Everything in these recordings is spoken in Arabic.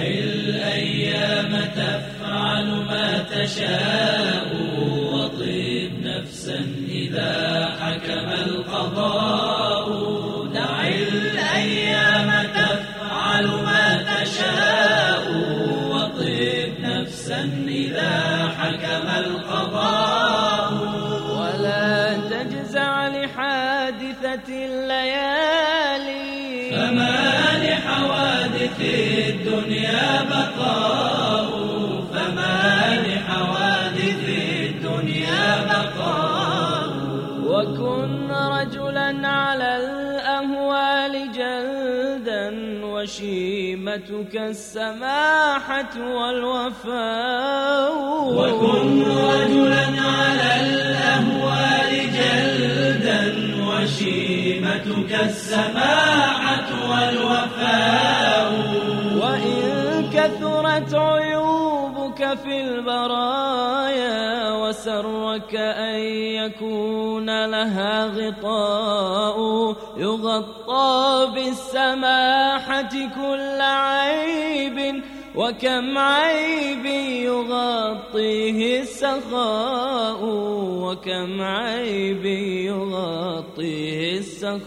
الأيام تفعل ما تشاء وطيب نفسا إذا حكم القضاء. دع الأيام تفعل ما تشاء وطيب نفسا إذا حكم القضاء. ولا تجزع لحادثة الليالي فما لحوادث الدنيا بقاء. فما لحوادث الدنيا بقاء. وكن رجلا على الأهوال جلدا وشيمتك السماحة والوفاء. وكن رجلا على الأهوال جلدا وشيمتك السماحة والوفاء. وإن كثرت عيوبك في البرايا وسرك أن يكون لها غطاء يغطى بالسماحة كل عيب. وكم عيب يغطيه السخاء. وكم عيب يغطيه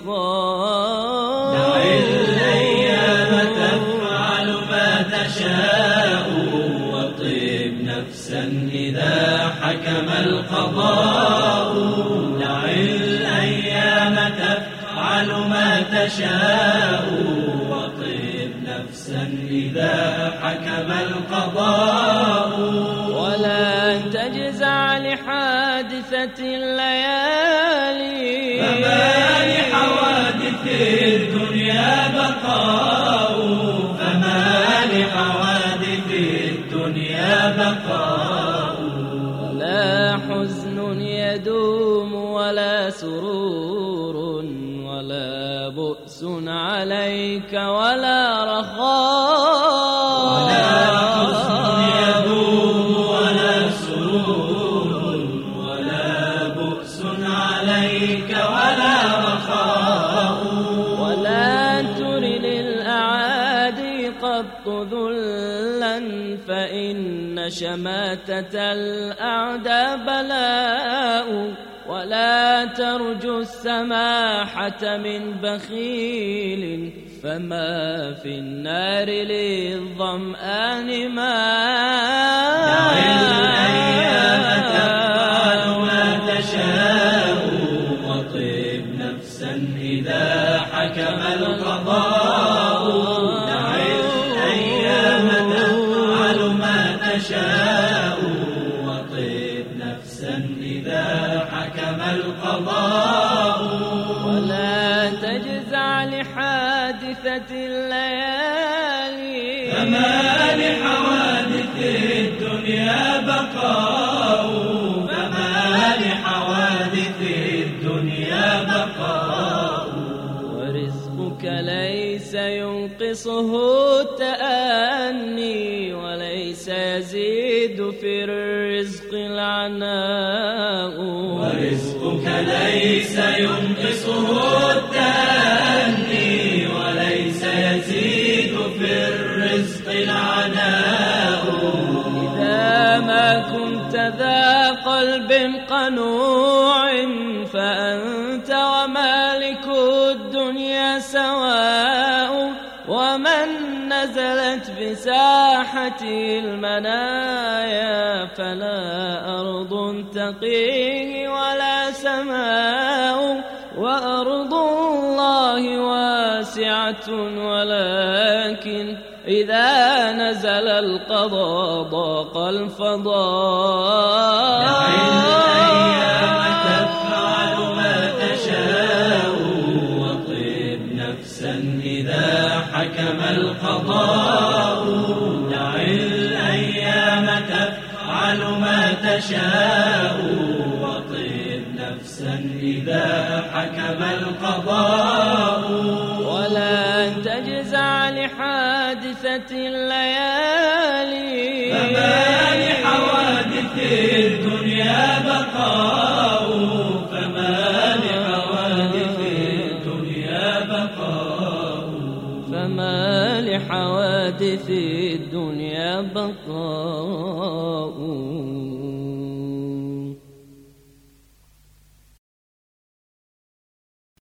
السخاء. دع الأيام تفعل ما تشاء وطيب نفسا إذا حكم القضاء. دع الأيام تفعل ما تشاء وطيب نفسا إذا حكم القضاء. ولا تجزع لحادثة الليالي فما لحوادث الدنيا بقاء. فما لحوادث الدنيا بقاء. ولا حزن يدوم ولا سرور ولا بؤس عليك ولا رخاء. ولا حزن يدوم ولا سرور ولا بؤس عليك ولا رخاء. ولا تر للأعادي قط ذلا فإن شماتة الأعداء بلاء. ولا ترجو السماحة من بخيل فما في النار للظمآن ماء. دع الأيام تفعل ما تشاء وطيب نفسا إذا حكم القضاء. دع الأيام تفعل ما تشاء وطيب نفسا إذا حكم القضاء. ولا تجزع لحادثة الليالي فما لحوادث الدنيا بقاء. فما لحوادث الدنيا بقاء. ورزقك ليس ينقصه التأني وليس يزيد في الرزق العناء. ورزقك ليس ينقصه التأني وليس يزيد في الرزق العناء. إذا ما كنت ذا قلب قنوع فأنت ومالك الدنيا سواء. ومن نزلت بساحة المنايا فلا أرض تقيه ولا سماء. وأرض الله واسعة ولكن إذا نزل القضاء ضاق الفضاء. دع الأيام تفعل ما تشاء وطيب نفسا إذا حكم القضاء. دع الأيام تفعل ما تشاء وطيب نفسا إذا حكم القضاء. ولا تجزع لحادثة الليالي فما لحوادث الدنيا بقاء. فما لحوادث الدنيا بقاء. فما لحوادث حوادث الدنيا بقاء.